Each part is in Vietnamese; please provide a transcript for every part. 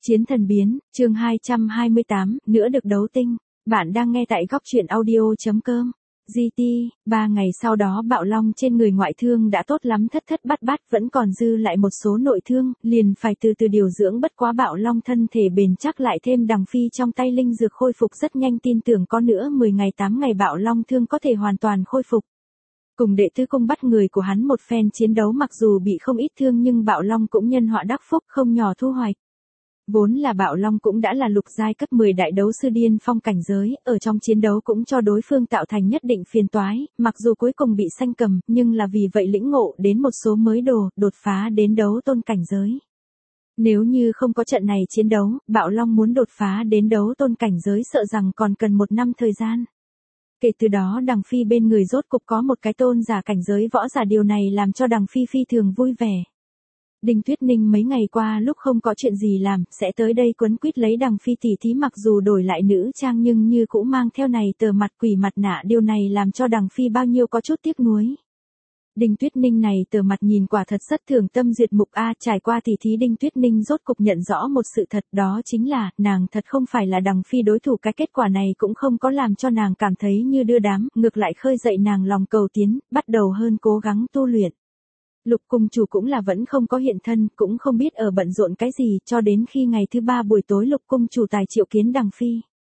Chiến thần biến, chương 228, nữa được đấu tinh. Bạn đang nghe tại góc truyện audio.com. GT, 3 ngày sau đó bạo long trên người ngoại thương đã tốt lắm thất thất bát bát vẫn còn dư lại một số nội thương, liền phải từ từ điều dưỡng bất quá bạo long thân thể bền chắc lại thêm đằng phi trong tay linh dược khôi phục rất nhanh tin tưởng có nữa 10 ngày 8 ngày bạo long thương có thể hoàn toàn khôi phục. Cùng đệ tứ cung bắt người của hắn một phen chiến đấu mặc dù bị không ít thương nhưng bạo long cũng nhân họa đắc phúc không nhỏ thu hoạch. Vốn là bạo long cũng đã là lục giai cấp 10 đại đấu sư điên phong cảnh giới, ở trong chiến đấu cũng cho đối phương tạo thành nhất định phiền toái, mặc dù cuối cùng bị xanh cầm, nhưng là vì vậy lĩnh ngộ đến một số mới đồ, đột phá đến đấu tôn cảnh giới. Nếu như không có trận này chiến đấu, bạo long muốn đột phá đến đấu tôn cảnh giới sợ rằng còn cần 1 năm thời gian. Kể từ đó đằng phi bên người rốt cục có một cái tôn giả cảnh giới võ giả, điều này làm cho đằng phi phi thường vui vẻ. Đinh Tuyết Ninh mấy ngày qua lúc không có chuyện gì làm, sẽ tới đây quấn quýt lấy đằng phi tỉ thí, mặc dù đổi lại nữ trang nhưng như cũng mang theo này tờ mặt quỷ mặt nạ, điều này làm cho đằng phi bao nhiêu có chút tiếc nuối. Đinh Tuyết Ninh này tờ mặt nhìn quả thật rất thường tâm duyệt mục a, trải qua tỉ thí Đinh Tuyết Ninh rốt cục nhận rõ một sự thật, đó chính là, nàng thật không phải là đằng phi đối thủ, cái kết quả này cũng không có làm cho nàng cảm thấy như đưa đám, ngược lại khơi dậy nàng lòng cầu tiến, bắt đầu hơn cố gắng tu luyện. Lục cung chủ cũng là vẫn không có hiện thân, cũng không biết ở bận rộn cái gì, cho đến khi ngày thứ 3 buổi tối Lục cung chủ tài triệu kiến đằng phi.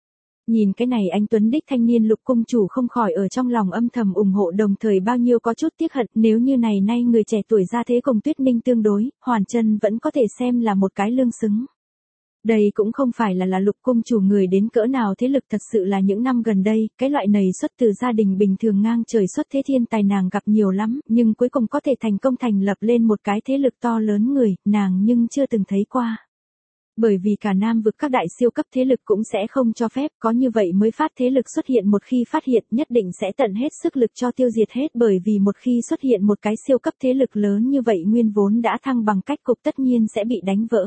Nhìn cái này anh tuấn đích thanh niên, Lục cung chủ không khỏi ở trong lòng âm thầm ủng hộ, đồng thời bao nhiêu có chút tiếc hận, nếu như này nay người trẻ tuổi ra thế cùng Tuyết Ninh tương đối, Hoàn Chân vẫn có thể xem là một cái lương xứng. Đây cũng không phải là Lục cung chủ người đến cỡ nào thế lực, thật sự là những năm gần đây, cái loại này xuất từ gia đình bình thường ngang trời xuất thế thiên tài nàng gặp nhiều lắm, nhưng cuối cùng có thể thành công thành lập lên một cái thế lực to lớn người, nàng nhưng chưa từng thấy qua. Bởi vì cả Nam vực các đại siêu cấp thế lực cũng sẽ không cho phép, có như vậy mới phát thế lực xuất hiện, một khi phát hiện nhất định sẽ tận hết sức lực cho tiêu diệt hết, bởi vì một khi xuất hiện một cái siêu cấp thế lực lớn như vậy nguyên vốn đã thăng bằng cách cục tất nhiên sẽ bị đánh vỡ.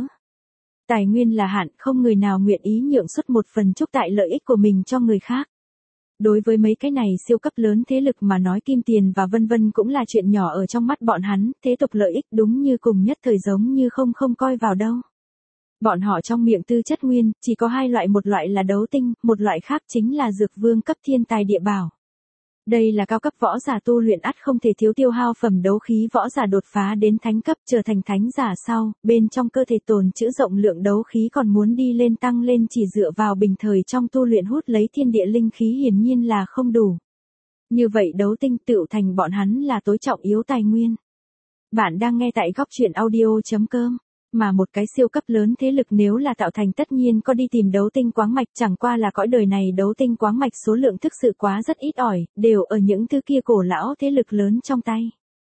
Tài nguyên là hạn, không người nào nguyện ý nhượng xuất một phần chúc tại lợi ích của mình cho người khác. Đối với mấy cái này siêu cấp lớn thế lực mà nói, kim tiền và vân vân cũng là chuyện nhỏ ở trong mắt bọn hắn, thế tục lợi ích đúng như cùng nhất thời giống như không coi vào đâu. Bọn họ trong miệng tư chất nguyên, chỉ có 2 loại, một loại là đấu tinh, một loại khác chính là dược vương cấp thiên tài địa bảo. Đây là cao cấp võ giả tu luyện ắt không thể thiếu tiêu hao phẩm đấu khí, võ giả đột phá đến thánh cấp trở thành thánh giả sau, bên trong cơ thể tồn trữ rộng lượng đấu khí, còn muốn đi lên tăng lên chỉ dựa vào bình thời trong tu luyện hút lấy thiên địa linh khí hiển nhiên là không đủ. Như vậy đấu tinh tựu thành bọn hắn là tối trọng yếu tài nguyên. Bạn đang nghe tại góc truyện audio.com. Mà một cái siêu cấp lớn thế lực nếu là tạo thành tất nhiên có đi tìm đấu tinh quáng mạch, chẳng qua là cõi đời này đấu tinh quáng mạch số lượng thực sự quá rất ít ỏi, đều ở những thứ kia cổ lão thế lực lớn trong tay.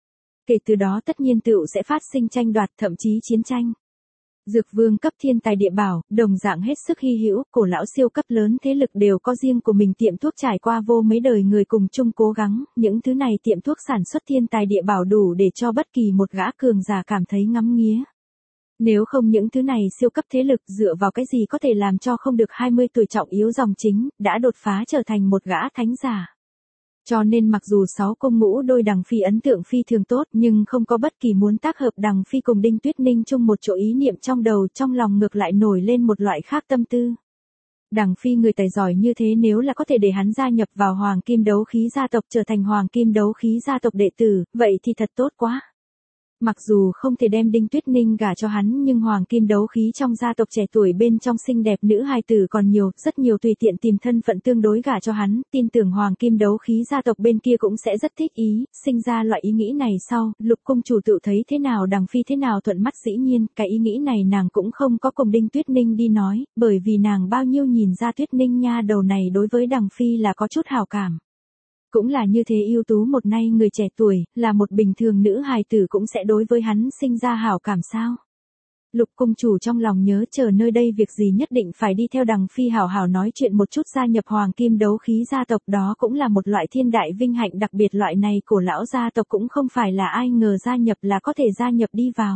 Kể từ đó tất nhiên tựu sẽ phát sinh tranh đoạt, thậm chí chiến tranh. Dược vương cấp thiên tài địa bảo, đồng dạng hết sức hy hữu, cổ lão siêu cấp lớn thế lực đều có riêng của mình tiệm thuốc, trải qua vô mấy đời người cùng chung cố gắng, những thứ này tiệm thuốc sản xuất thiên tài địa bảo đủ để cho bất kỳ một gã cường giả cảm thấy ngắm nghía. Nếu không những thứ này siêu cấp thế lực dựa vào cái gì có thể làm cho không được 20 tuổi trọng yếu dòng chính, đã đột phá trở thành một gã thánh giả. Cho nên mặc dù 6 cung ngũ đôi đằng phi ấn tượng phi thường tốt, nhưng không có bất kỳ muốn tác hợp đằng phi cùng Đinh Tuyết Ninh chung một chỗ ý niệm trong đầu, trong lòng ngược lại nổi lên một loại khác tâm tư. Đằng phi người tài giỏi như thế, nếu là có thể để hắn gia nhập vào Hoàng Kim Đấu Khí gia tộc, trở thành Hoàng Kim Đấu Khí gia tộc đệ tử, vậy thì thật tốt quá. Mặc dù không thể đem Đinh Tuyết Ninh gả cho hắn, nhưng Hoàng Kim Đấu Khí trong gia tộc trẻ tuổi bên trong xinh đẹp nữ hài tử còn nhiều, rất nhiều, tùy tiện tìm thân phận tương đối gả cho hắn, tin tưởng Hoàng Kim Đấu Khí gia tộc bên kia cũng sẽ rất thích ý, sinh ra loại ý nghĩ này sau, Lục cung chủ tự thấy thế nào đằng phi thế nào thuận mắt, dĩ nhiên, cái ý nghĩ này nàng cũng không có cùng Đinh Tuyết Ninh đi nói, bởi vì nàng bao nhiêu nhìn ra Tuyết Ninh nha đầu này đối với đằng phi là có chút hào cảm. Cũng là như thế, ưu tú một nay người trẻ tuổi, là một bình thường nữ hài tử cũng sẽ đối với hắn sinh ra hảo cảm sao. Lục cung chủ trong lòng nhớ chờ nơi đây việc gì nhất định phải đi theo đằng phi hảo hảo nói chuyện một chút, gia nhập Hoàng Kim Đấu Khí gia tộc, đó cũng là một loại thiên đại vinh hạnh, đặc biệt loại này cổ lão gia tộc cũng không phải là ai ngờ gia nhập là có thể gia nhập đi vào.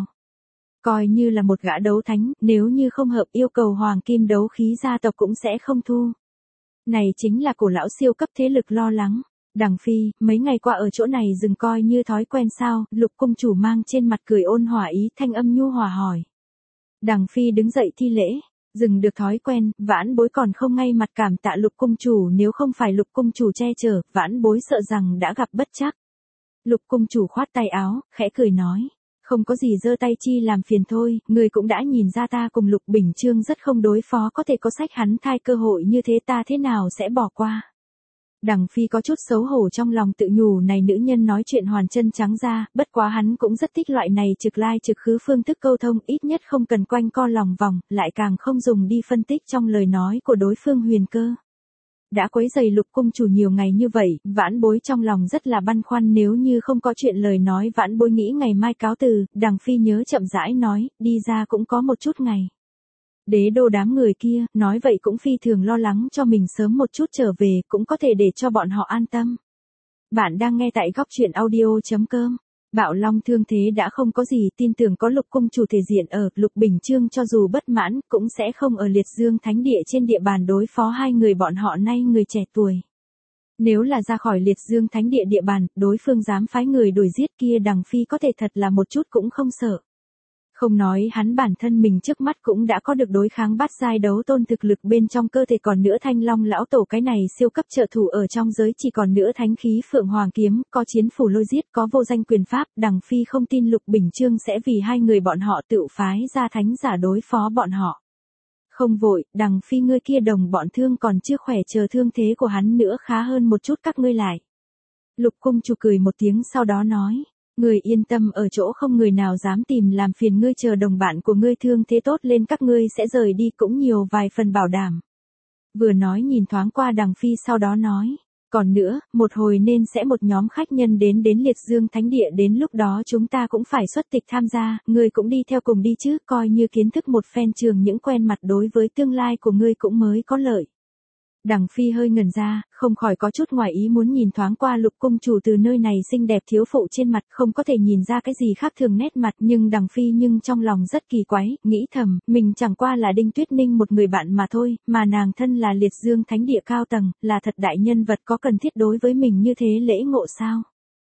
Coi như là một gã đấu thánh, nếu như không hợp yêu cầu Hoàng Kim Đấu Khí gia tộc cũng sẽ không thu. Này chính là cổ lão siêu cấp thế lực lo lắng. Đằng phi, mấy ngày qua ở chỗ này dừng coi như thói quen sao? Lục cung chủ mang trên mặt cười ôn hòa ý, thanh âm nhu hòa hỏi. Đằng phi đứng dậy thi lễ, Dừng được thói quen, vãn bối còn không ngay mặt cảm tạ Lục cung chủ, nếu không phải Lục cung chủ che chở, vãn bối sợ rằng đã gặp bất trắc. Lục cung chủ khoát tay áo, khẽ cười nói. Không có gì, giơ tay chi làm phiền thôi, người cũng đã nhìn ra ta cùng Lục Bình Chương rất không đối phó, có thể có sách hắn thai cơ hội như thế ta thế nào sẽ bỏ qua. Đằng Phi có chút xấu hổ trong lòng tự nhủ, này nữ nhân nói chuyện hoàn chân trắng ra, bất quá hắn cũng rất thích loại này trực lai trực khứ phương thức câu thông, ít nhất không cần quanh co lòng vòng, lại càng không dùng đi phân tích trong lời nói của đối phương huyền cơ. Đã quấy rầy Lục cung chủ nhiều ngày như vậy, vãn bối trong lòng rất là băn khoăn, nếu như không có chuyện lời nói vãn bối nghĩ ngày mai cáo từ. Đằng Phi nhớ chậm rãi nói, đi ra cũng có một chút ngày. Đế đô đám người kia, nói vậy cũng phi thường lo lắng cho mình sớm một chút trở về, cũng có thể để cho bọn họ an tâm. Bạn đang nghe tại góc truyện audio.com. Bạo Long thương thế đã không có gì, tin tưởng có Lục cung chủ thể diện ở, Lục Bình Chương cho dù bất mãn, cũng sẽ không ở Liệt Dương Thánh Địa trên địa bàn đối phó hai người bọn họ nay người trẻ tuổi. Nếu là ra khỏi Liệt Dương Thánh Địa địa bàn, đối phương dám phái người đuổi giết kia, Đằng Phi có thể thật là một chút cũng không sợ. Không nói hắn bản thân mình trước mắt cũng đã có được đối kháng bát giai đấu tôn thực lực bên trong cơ thể, còn nữa Thanh Long lão tổ cái này siêu cấp trợ thủ ở trong giới chỉ, còn nữa thánh khí Phượng Hoàng kiếm, có chiến phủ lôi giết, có vô danh quyền pháp. Đằng Phi không tin Lục Bình Chương sẽ vì hai người bọn họ tự phái ra thánh giả đối phó bọn họ. Không vội, Đằng Phi ngươi kia đồng bọn thương còn chưa khỏe, chờ thương thế của hắn nữa khá hơn một chút các ngươi lại. Lục cung chủ cười một tiếng sau đó nói. Người yên tâm, ở chỗ không người nào dám tìm làm phiền ngươi, chờ đồng bạn của ngươi thương thế tốt lên các ngươi sẽ rời đi, cũng nhiều vài phần bảo đảm. Vừa nói nhìn thoáng qua Đằng Phi sau đó nói. Còn nữa, một hồi nên sẽ một nhóm khách nhân đến Liệt Dương Thánh Địa, đến lúc đó chúng ta cũng phải xuất tịch tham gia, ngươi cũng đi theo cùng đi chứ, coi như kiến thức một phen trường những quen mặt, đối với tương lai của ngươi cũng mới có lợi. Đằng Phi hơi ngẩn ra, không khỏi có chút ngoài ý muốn nhìn thoáng qua Lục cung chủ, từ nơi này xinh đẹp thiếu phụ trên mặt không có thể nhìn ra cái gì khác thường nét mặt, nhưng Đằng Phi trong lòng rất kỳ quái, nghĩ thầm, mình chẳng qua là Đinh Tuyết Ninh một người bạn mà thôi, mà nàng thân là Liệt Dương Thánh Địa cao tầng, là thật đại nhân vật, có cần thiết đối với mình như thế lễ ngộ sao?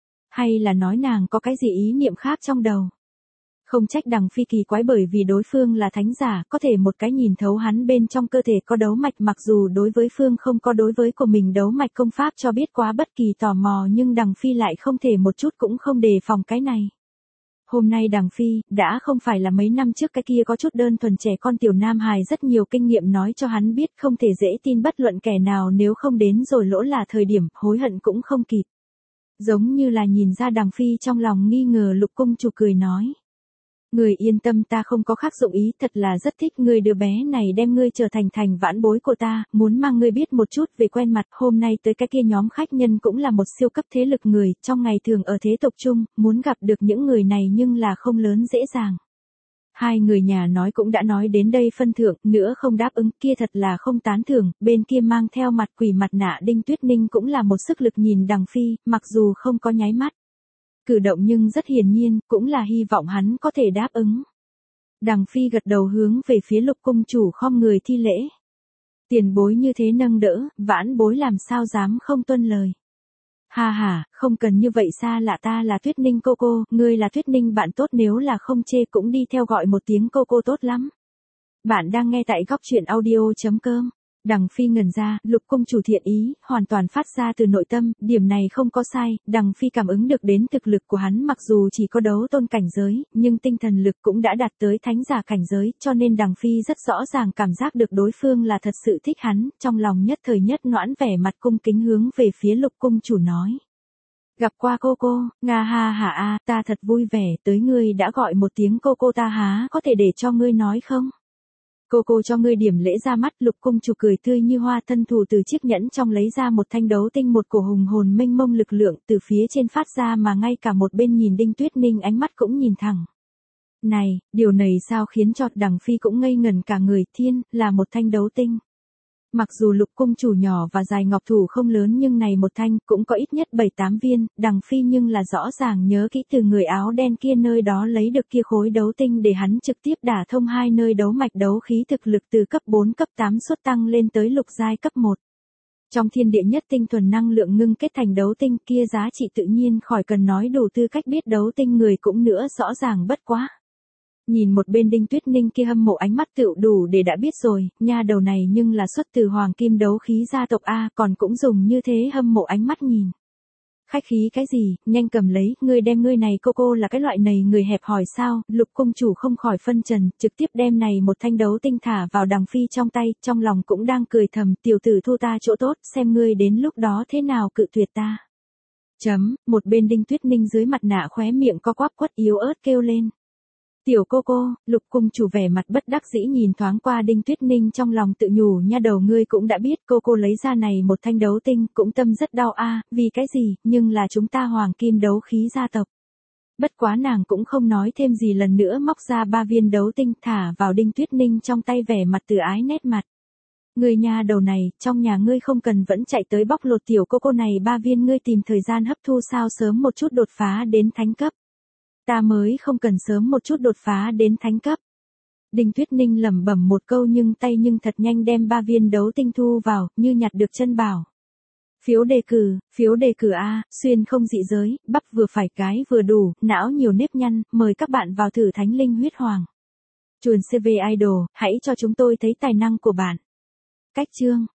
Hay là nói nàng có cái gì ý niệm khác trong đầu? Không trách Đằng Phi kỳ quái, bởi vì đối phương là thánh giả, có thể một cái nhìn thấu hắn bên trong cơ thể có đấu mạch, mặc dù đối với phương không có đối với của mình đấu mạch công pháp cho biết quá bất kỳ tò mò, nhưng Đằng Phi lại không thể một chút cũng không đề phòng cái này. Hôm nay Đằng Phi, đã không phải là mấy năm trước cái kia có chút đơn thuần trẻ con tiểu nam hài, rất nhiều kinh nghiệm nói cho hắn biết không thể dễ tin bất luận kẻ nào, nếu không đến rồi lỗ là thời điểm, hối hận cũng không kịp. Giống như là nhìn ra Đằng Phi trong lòng nghi ngờ, Lục cung chủ cười nói. Người yên tâm, ta không có khác dụng ý, thật là rất thích ngươi, đứa bé này đem ngươi trở thành vãn bối của ta, muốn mang ngươi biết một chút về quen mặt. Hôm nay tới cái kia nhóm khách nhân cũng là một siêu cấp thế lực người, trong ngày thường ở thế tục chung, muốn gặp được những người này nhưng là không lớn dễ dàng. Hai người nhà nói cũng đã nói đến đây phân thượng, nữa không đáp ứng kia thật là không tán thưởng. Bên kia mang theo mặt quỷ mặt nạ Đinh Tuyết Ninh cũng là một sức lực nhìn Đằng Phi, mặc dù không có nháy mắt cử động nhưng rất hiển nhiên, cũng là hy vọng hắn có thể đáp ứng. Đằng Phi gật đầu hướng về phía Lục cung chủ khom người thi lễ. Tiền bối như thế nâng đỡ, vãn bối làm sao dám không tuân lời. Ha ha, không cần như vậy, xa lạ, ta là Tuyết Ninh cô cô, ngươi là Tuyết Ninh bạn tốt, nếu là không chê cũng đi theo gọi một tiếng cô cô tốt lắm. Bạn đang nghe tại góc truyện audio.com. Đằng Phi ngẩn ra, Lục cung chủ thiện ý, hoàn toàn phát ra từ nội tâm, điểm này không có sai. Đằng Phi cảm ứng được đến thực lực của hắn, mặc dù chỉ có đấu tôn cảnh giới, nhưng tinh thần lực cũng đã đạt tới thánh giả cảnh giới, cho nên Đằng Phi rất rõ ràng cảm giác được đối phương là thật sự thích hắn, trong lòng nhất thời nhất noãn, vẻ mặt cung kính hướng về phía Lục cung chủ nói. Gặp qua cô cô, nga ha hả a, ta thật vui vẻ, tới ngươi đã gọi một tiếng cô cô ta há có thể để cho ngươi nói không? Cô cô cho ngươi điểm lễ ra mắt. Lục cung chủ cười tươi như hoa, thân thủ từ chiếc nhẫn trong lấy ra một thanh đấu tinh, một cổ hùng hồn mênh mông lực lượng từ phía trên phát ra, mà ngay cả một bên nhìn Đinh Tuyết Ninh ánh mắt cũng nhìn thẳng. Này, điều này sao khiến cho Đằng Phi cũng ngây ngẩn cả người, thiên, là một thanh đấu tinh. Mặc dù Lục cung chủ nhỏ và dài ngọc thủ không lớn, nhưng này một thanh cũng có ít nhất 7-8 viên, Đằng Phi nhưng là rõ ràng nhớ kỹ từ người áo đen kia nơi đó lấy được kia khối đấu tinh, để hắn trực tiếp đả thông hai nơi đấu mạch, đấu khí thực lực từ cấp 4 cấp 8 suất tăng lên tới lục giai cấp 1. Trong thiên địa nhất tinh thuần năng lượng ngưng kết thành đấu tinh, kia giá trị tự nhiên khỏi cần nói, đủ tư cách biết đấu tinh người cũng nữa rõ ràng bất quá. Nhìn một bên Đinh Tuyết Ninh kia hâm mộ ánh mắt tựu đủ để đã biết rồi, nha đầu này nhưng là xuất từ hoàng kim đấu khí gia tộc A, còn cũng dùng như thế hâm mộ ánh mắt nhìn. Khách khí cái gì, nhanh cầm lấy, ngươi đem ngươi này cô là cái loại này người hẹp hòi sao, Lục công chủ không khỏi phân trần, trực tiếp đem này một thanh đấu tinh thả vào đằng phi trong tay, trong lòng cũng đang cười thầm, tiểu tử thu ta chỗ tốt, xem ngươi đến lúc đó thế nào cự tuyệt ta. Một bên Đinh Tuyết Ninh dưới mặt nạ khóe miệng co quắp quất yếu ớt kêu lên. Tiểu cô, Lục cung chủ vẻ mặt bất đắc dĩ nhìn thoáng qua Đinh Tuyết Ninh trong lòng tự nhủ nha đầu ngươi cũng đã biết cô lấy ra này một thanh đấu tinh cũng tâm rất đau a, vì cái gì, nhưng là chúng ta hoàng kim đấu khí gia tộc. Bất quá nàng cũng không nói thêm gì lần nữa móc ra 3 viên đấu tinh thả vào Đinh Tuyết Ninh trong tay vẻ mặt từ ái nét mặt. Người nha đầu này, trong nhà ngươi không cần vẫn chạy tới bóc lột tiểu cô này 3 viên ngươi tìm thời gian hấp thu sao sớm một chút đột phá đến thánh cấp. Ta mới không cần sớm một chút đột phá đến thánh cấp. Đinh Tuyết Ninh lẩm bẩm một câu nhưng thật nhanh đem 3 viên đấu tinh thu vào, như nhặt được chân bảo. Phiếu đề cử A, xuyên không dị giới, bắp vừa phải cái vừa đủ, não nhiều nếp nhăn, mời các bạn vào thử Thánh Linh Huyết Hoàng. Chuồn CV Idol, hãy cho chúng tôi thấy tài năng của bạn. Cách chương